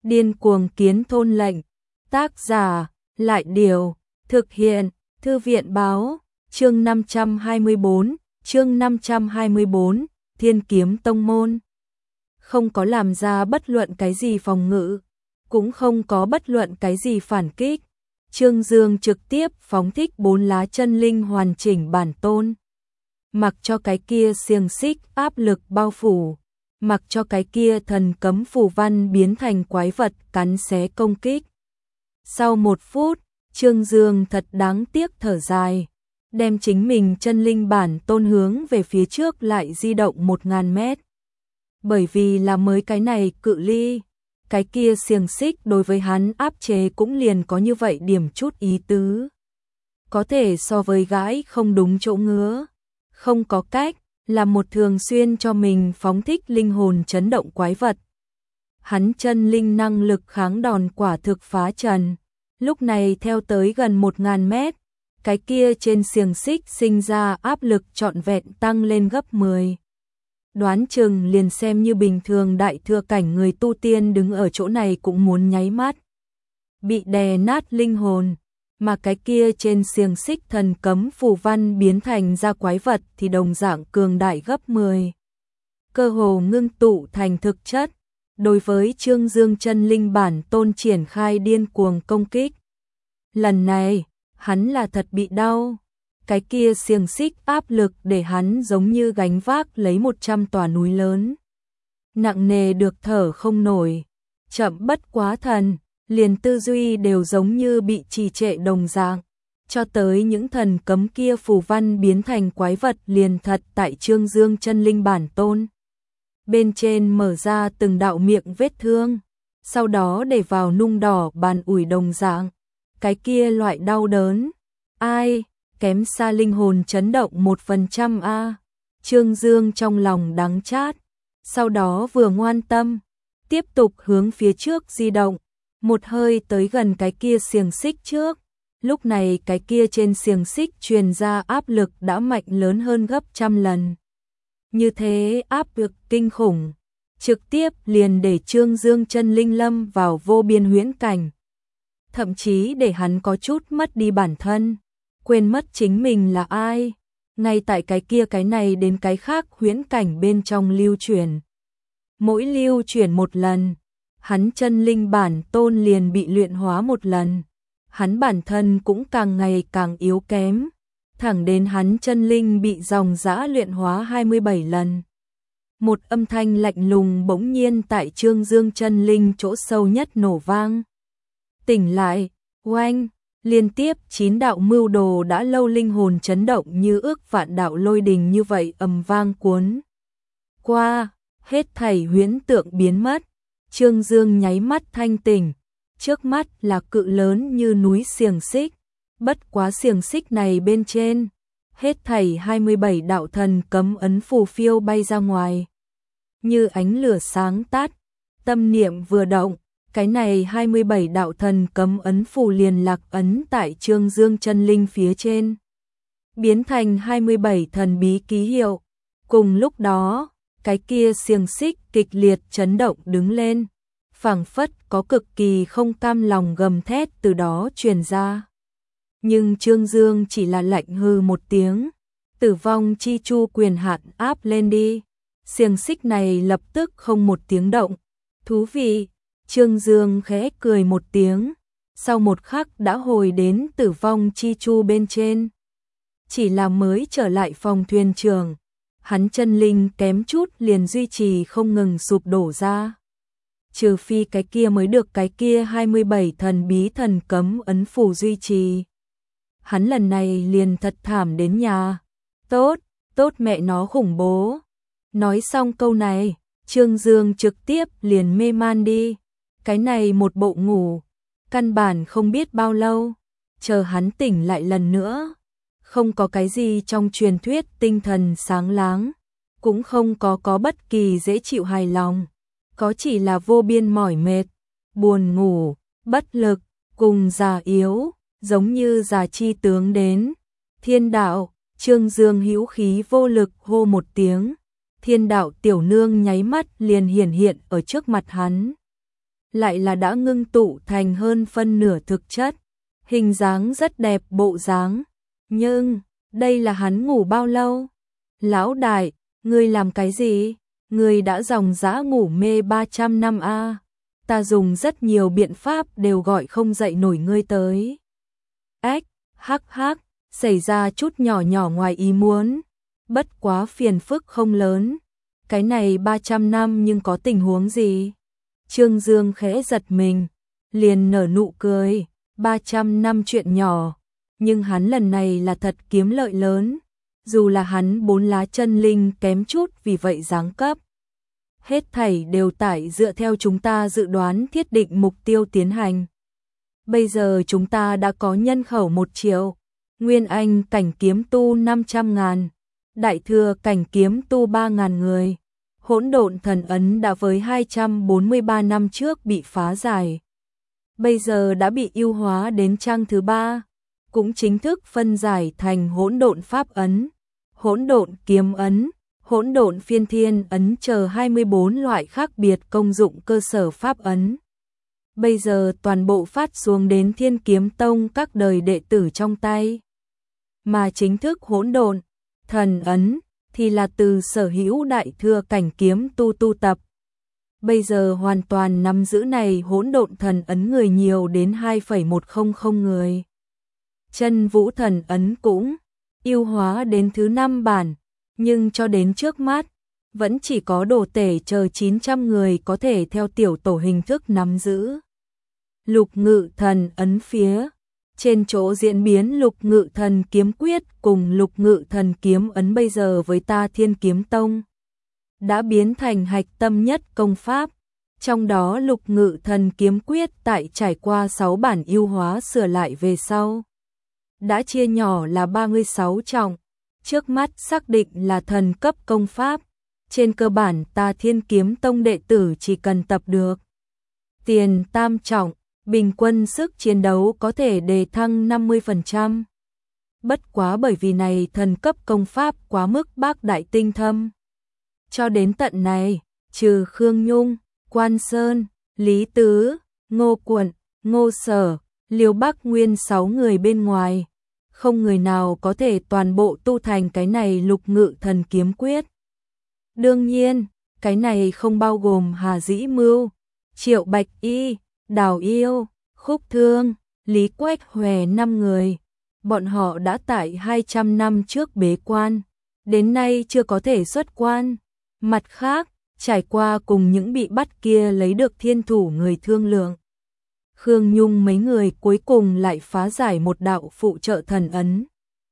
Điên cuồng kiến thôn lệnh. Tác giả, Lại Điều. Thực hiện, Thư viện báo. Chương 524, chương 524, Thiên Kiếm Tông Môn. Không có làm ra bất luận cái gì phòng ngự, cũng không có bất luận cái gì phản kích. Trương Dương trực tiếp phóng thích 4 lá chân linh hoàn chỉnh bản tôn. Mặc cho cái kia xiềng xích áp lực bao phủ, mặc cho cái kia thần cấm phù văn biến thành quái vật cắn xé công kích. Sau 1 phút, Trương Dương thật đáng tiếc thở dài, đem chính mình chân linh bản tôn hướng về phía trước lại di động 1000 mét. Bởi vì là mới cái này cự ly, cái kia xiềng xích đối với hắn áp chế cũng liền có như vậy điểm chút ý tứ. Có thể so với gãi không đúng chỗ ngứa, không có cách, là một thường xuyên cho mình phóng thích linh hồn chấn động quái vật. Hắn chân linh năng lực kháng đòn quả thực phá trần, lúc này theo tới gần 1000 mét, cái kia trên xiềng xích sinh ra áp lực trọn vẹn tăng lên gấp 10. Đoán chừng liền xem như bình thường đại thừa cảnh người tu tiên đứng ở chỗ này cũng muốn nháy mắt. Bị đè nát linh hồn, mà cái kia trên xiềng xích thần cấm phù văn biến thành ra quái vật thì đồng dạng cường đại gấp 10. Cơ hồ ngưng tụ thành thực chất, đối với Trương Dương chân linh bản tôn triển khai điên cuồng công kích. Lần này, hắn là thật bị đau. Cái kia xiềng xích áp lực để hắn giống như gánh vác lấy 100 tòa núi lớn. Nặng nề được thở không nổi, chậm bất quá thần, liền tư duy đều giống như bị trì trệ đồng dạng. Cho tới những thần cấm kia phù văn biến thành quái vật liền thật tại Trương Dương chân linh bản tôn. Bên trên mở ra từng đạo miệng vết thương, sau đó để vào nung đỏ bàn ủi đồng dạng. Cái kia loại đau đớn, ai, kém xa linh hồn chấn động 1% a. Trương Dương trong lòng đắng chát, sau đó vừa ngoan tâm, tiếp tục hướng phía trước di động, một hơi tới gần cái kia xiềng xích trước. Lúc này cái kia trên xiềng xích truyền ra áp lực đã mạnh lớn hơn gấp 100 lần. Như thế áp lực kinh khủng, trực tiếp liền để Trương Dương chân linh lâm vào vô biên huyễn cảnh. Thậm chí để hắn có chút mất đi bản thân, quên mất chính mình là ai, ngay tại cái kia cái này đến cái khác huyễn cảnh bên trong lưu chuyển. Mỗi lưu chuyển một lần, hắn chân linh bản tôn liền bị luyện hóa một lần, hắn bản thân cũng càng ngày càng yếu kém, thẳng đến hắn chân linh bị dòng dã luyện hóa 27 lần. Một âm thanh lạnh lùng bỗng nhiên tại Trương Dương chân linh chỗ sâu nhất nổ vang. Tỉnh lại, oanh, liên tiếp 9 đạo mưu đồ đã lâu linh hồn chấn động như ước vạn đạo lôi đình như vậy ầm vang cuốn qua, hết thảy huyễn tượng biến mất. Trương Dương nháy mắt thanh tỉnh, trước mắt là cự lớn như núi xiềng xích, bất quá xiềng xích này bên trên, hết thảy 27 đạo thần cấm ấn phù phiêu bay ra ngoài. Như ánh lửa sáng tắt, tâm niệm vừa động, cái này 27 đạo thần cấm ấn phù liền lạc ấn tại Trương Dương chân linh phía trên, biến thành 27 thần bí ký hiệu. Cùng lúc đó, cái kia xiềng xích kịch liệt chấn động đứng lên, phảng phất có cực kỳ không cam lòng gầm thét từ đó truyền ra. Nhưng Trương Dương chỉ là lạnh hừ một tiếng, tử vong chi chu quyền hạn áp lên đi. Xiềng xích này lập tức không một tiếng động. Thú vị, Trương Dương khẽ cười một tiếng, sau một khắc đã hồi đến tử vong chi chu bên trên. Chỉ là mới trở lại phòng thuyền trưởng, hắn chân linh kém chút liền duy trì không ngừng sụp đổ ra. Trừ phi cái kia mới được cái kia 27 thần bí thần cấm ấn phù duy trì. Hắn lần này liền thật thảm đến nhà. Tốt, tốt mẹ nó khủng bố. Nói xong câu này, Trương Dương trực tiếp liền mê man đi. Cái này một bộ ngủ, căn bản không biết bao lâu, chờ hắn tỉnh lại lần nữa. Không có cái gì trong truyền thuyết tinh thần sáng láng, cũng không có bất kỳ dễ chịu hài lòng, có chỉ là vô biên mỏi mệt, buồn ngủ, bất lực, cùng già yếu, giống như già chi tướng đến. Thiên đạo, Trương Dương hữu khí vô lực hô một tiếng, thiên đạo tiểu nương nháy mắt liền hiển hiện ở trước mặt hắn. lại là đã ngưng tụ thành hơn phân nửa thực chất, hình dáng rất đẹp bộ dáng. Nhưng, đây là hắn ngủ bao lâu? Lão đại, ngươi làm cái gì? Ngươi đã dòng dã ngủ mê 300 năm a. Ta dùng rất nhiều biện pháp đều gọi không dậy nổi ngươi tới. Ếch, hắc hắc, xảy ra chút nhỏ nhỏ ngoài ý muốn. Bất quá phiền phức không lớn. Cái này 300 năm nhưng có tình huống gì? Trương Dương khẽ giật mình, liền nở nụ cười. 300 năm chuyện nhỏ, nhưng hắn lần này là thật kiếm lợi lớn. Dù là hắn 4 lá chân linh kém chút vì vậy giáng cấp. Hết thảy đều tại dựa theo chúng ta dự đoán thiết định mục tiêu tiến hành. Bây giờ chúng ta đã có nhân khẩu 1 triệu, Nguyên Anh cảnh kiếm tu 500.000, Đại Thừa cảnh kiếm tu 3.000 người. Hỗn độn thần ấn đã với 243 năm trước bị phá giải. Bây giờ đã bị ưu hóa đến trang thứ 3, cũng chính thức phân giải thành hỗn độn pháp ấn, hỗn độn kiếm ấn, hỗn độn phiên thiên ấn chờ 24 loại khác biệt công dụng cơ sở pháp ấn. Bây giờ toàn bộ phát xuống đến Thiên Kiếm Tông các đời đệ tử trong tay. Mà chính thức hỗn độn thần ấn thì là từ sở hữu Đại Thừa cảnh kiếm tu tập. Bây giờ hoàn toàn nắm giữ này hỗn độn thần ấn người nhiều đến 2,100 người. Chân vũ thần ấn cũng ưu hóa đến thứ 5 bản, nhưng cho đến trước mắt, vẫn chỉ có đồ tể chờ 900 người có thể theo tiểu tổ hình thức nắm giữ. Lục ngự thần ấn phía trên chỗ diễn biến lục ngự thần kiếm quyết cùng lục ngự thần kiếm ấn bây giờ với ta Thiên Kiếm Tông đã biến thành hạch tâm nhất công pháp. Trong đó lục ngự thần kiếm quyết tại trải qua 6 bản ưu hóa sửa lại về sau, đã chia nhỏ là 36 trọng, trước mắt xác định là thần cấp công pháp. Trên cơ bản ta Thiên Kiếm Tông đệ tử chỉ cần tập được tiền tam trọng, bình quân sức chiến đấu có thể đề thăng 50%. Bất quá bởi vì này thần cấp công pháp quá mức bác đại tinh thâm. Cho đến tận này, trừ Khương Nhung, Quan Sơn, Lý Tứ, Ngô Quận, Ngô Sở, Liêu Bắc Nguyên 6 người bên ngoài, không người nào có thể toàn bộ tu thành cái này lục ngự thần kiếm quyết. Đương nhiên, cái này không bao gồm Hà Dĩ Mưu, Triệu Bạch Y, Đào Yêu, Khúc Thương, Lý Quách Hòe 5 người. Bọn họ đã tại 200 năm trước bế quan, đến nay chưa có thể xuất quan. Mặt khác, trải qua cùng những bị bắt kia lấy được thiên thủ người thương lượng, Khương Nhung mấy người cuối cùng lại phá giải một đạo phụ trợ thần ấn.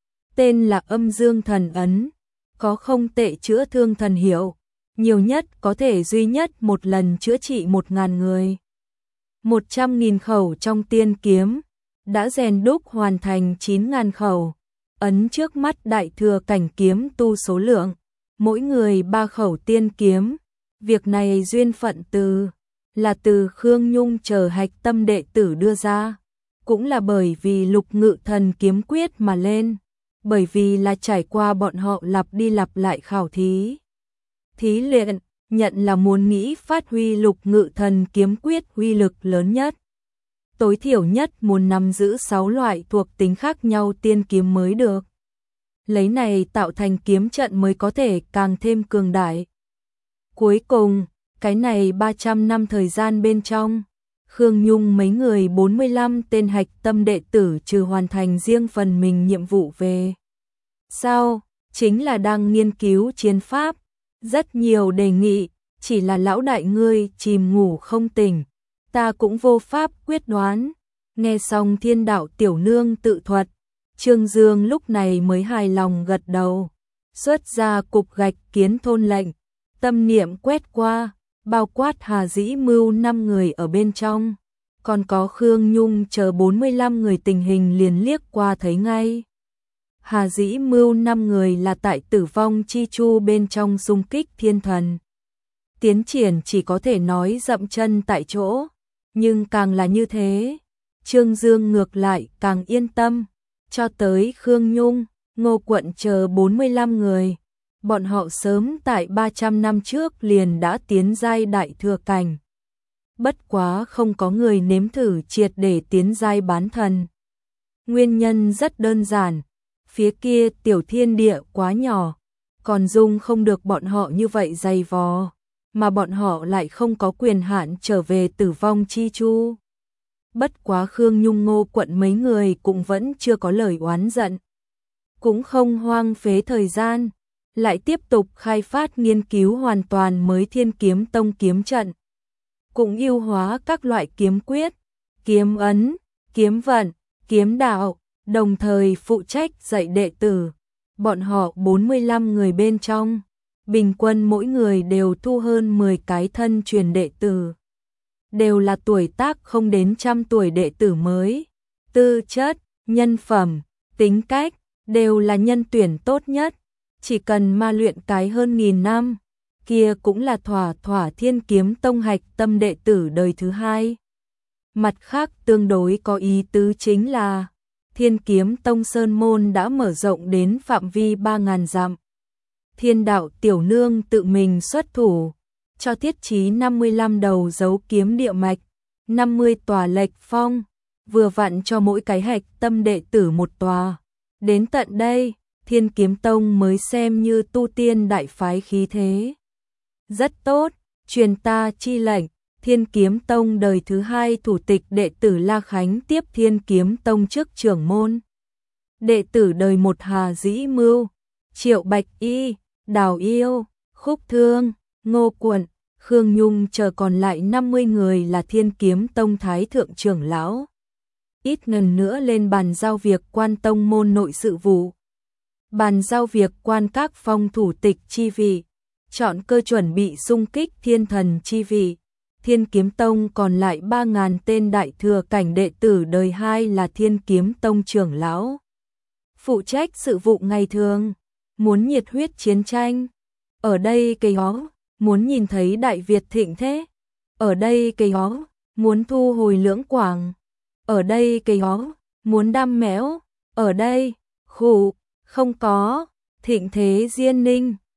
Tên là Âm Dương thần ấn, có không tệ chữa thương thần hiệu, nhiều nhất có thể duy nhất một lần chữa trị 1000 người. 100.000 khẩu trong tiên kiếm, đã rèn đúc hoàn thành 9.000 khẩu, ấn trước mắt Đại Thừa cảnh kiếm tu số lượng, mỗi người 3 khẩu tiên kiếm. Việc này duyên phận là từ Khương Nhung chờ hạch tâm đệ tử đưa ra, cũng là bởi vì lục ngự thần kiếm quyết mà lên, bởi vì là trải qua bọn họ lặp đi lặp lại khảo thí luyện, nhận là muốn nghĩ phát huy lục ngự thần kiếm quyết uy lực lớn nhất. Tối thiểu nhất muốn nắm giữ 6 loại thuộc tính khác nhau tiên kiếm mới được. Lấy này tạo thành kiếm trận mới có thể càng thêm cường đại. Cuối cùng, cái này 300 năm thời gian bên trong, Khương Nhung mấy người 45 tên hạch tâm đệ tử trừ hoàn thành riêng phần mình nhiệm vụ về sau, chính là đang nghiên cứu chiến pháp. Rất nhiều đề nghị, chỉ là lão đại ngươi chìm ngủ không tỉnh, ta cũng vô pháp quyết đoán. Nghe xong Thiên Đạo tiểu nương tự thuật, Trương Dương lúc này mới hài lòng gật đầu, xuất ra cục gạch kiến thôn lệnh, tâm niệm quét qua, bao quát Hà Dĩ Mưu 5 người ở bên trong, còn có Khương Nhung chờ 45 người tình hình liền liếc qua thấy ngay. Hà Dĩ Mưu 5 người là tại Tử Vong Chi Chu bên trong xung kích thiên thần. Tiến triển chỉ có thể nói dậm chân tại chỗ, nhưng càng là như thế, Trương Dương ngược lại càng yên tâm, cho tới Khương Nhung, Ngô Quận chờ 45 người. Bọn họ sớm tại 300 năm trước liền đã tiến giai Đại Thừa cảnh. bất quá không có người nếm thử triệt để tiến giai bán thần. Nguyên nhân rất đơn giản, phía kia tiểu thiên địa quá nhỏ, còn dung không được bọn họ như vậy dày vò, mà bọn họ lại không có quyền hạn trở về Tử Vong Chi Chu. Bất quá Khương Nhung Ngô quận mấy người cũng vẫn chưa có lời oán giận, cũng không hoang phế thời gian, lại tiếp tục khai phát nghiên cứu hoàn toàn mới Thiên Kiếm Tông kiếm trận, cũng ưu hóa các loại kiếm quyết, kiếm ấn, kiếm vận, kiếm đạo, đồng thời phụ trách dạy đệ tử. Bọn họ 45 người bên trong, bình quân mỗi người đều thu hơn 10 cái thân truyền đệ tử. Đều là tuổi tác không đến trăm tuổi đệ tử mới, tư chất, nhân phẩm, tính cách, đều là nhân tuyển tốt nhất. Chỉ cần ma luyện cái hơn 1000 năm, kia cũng là thỏa thỏa Thiên Kiếm Tông hạch tâm đệ tử đời thứ hai. Mặt khác tương đối có ý tứ chính là Thiên Kiếm Tông Sơn Môn đã mở rộng đến phạm vi 3000 dặm. Thiên đạo tiểu nương tự mình xuất thủ, cho thiết trí 55 đầu dấu kiếm địa mạch, 50 tòa lệch phong, vừa vặn cho mỗi cái hạch tâm đệ tử một tòa. Đến tận đây, Thiên Kiếm Tông mới xem như tu tiên đại phái khí thế. Rất tốt, truyền ta chi lệnh, Thiên Kiếm Tông đời thứ hai thủ tịch đệ tử La Khánh tiếp Thiên Kiếm Tông chức trưởng môn. Đệ tử đời một Hà Dĩ Mưu, Triệu Bạch Y, Đào Yêu, Khúc Thương, Ngô Quận, Khương Nhung chờ còn lại 50 người là Thiên Kiếm Tông Thái Thượng trưởng lão. Ít lần nữa lên bàn giao việc quan tông môn nội sự vụ. Bàn giao việc quan các phong thủ tịch chi vị, chọn cơ chuẩn bị xung kích thiên thần chi vị. Thiên Kiếm Tông còn lại 3000 tên đại thừa cảnh đệ tử đời 2 là Thiên Kiếm Tông trưởng lão. Phụ trách sự vụ ngày thường, muốn nhiệt huyết chiến tranh. Ở đây cây hó, muốn nhìn thấy Đại Việt thịnh thế. Ở đây cây hó, muốn thu hồi Lưỡng Quảng. Ở đây cây hó, muốn đam méo. Ở đây, khủ, không có, thịnh thế Diên Ninh.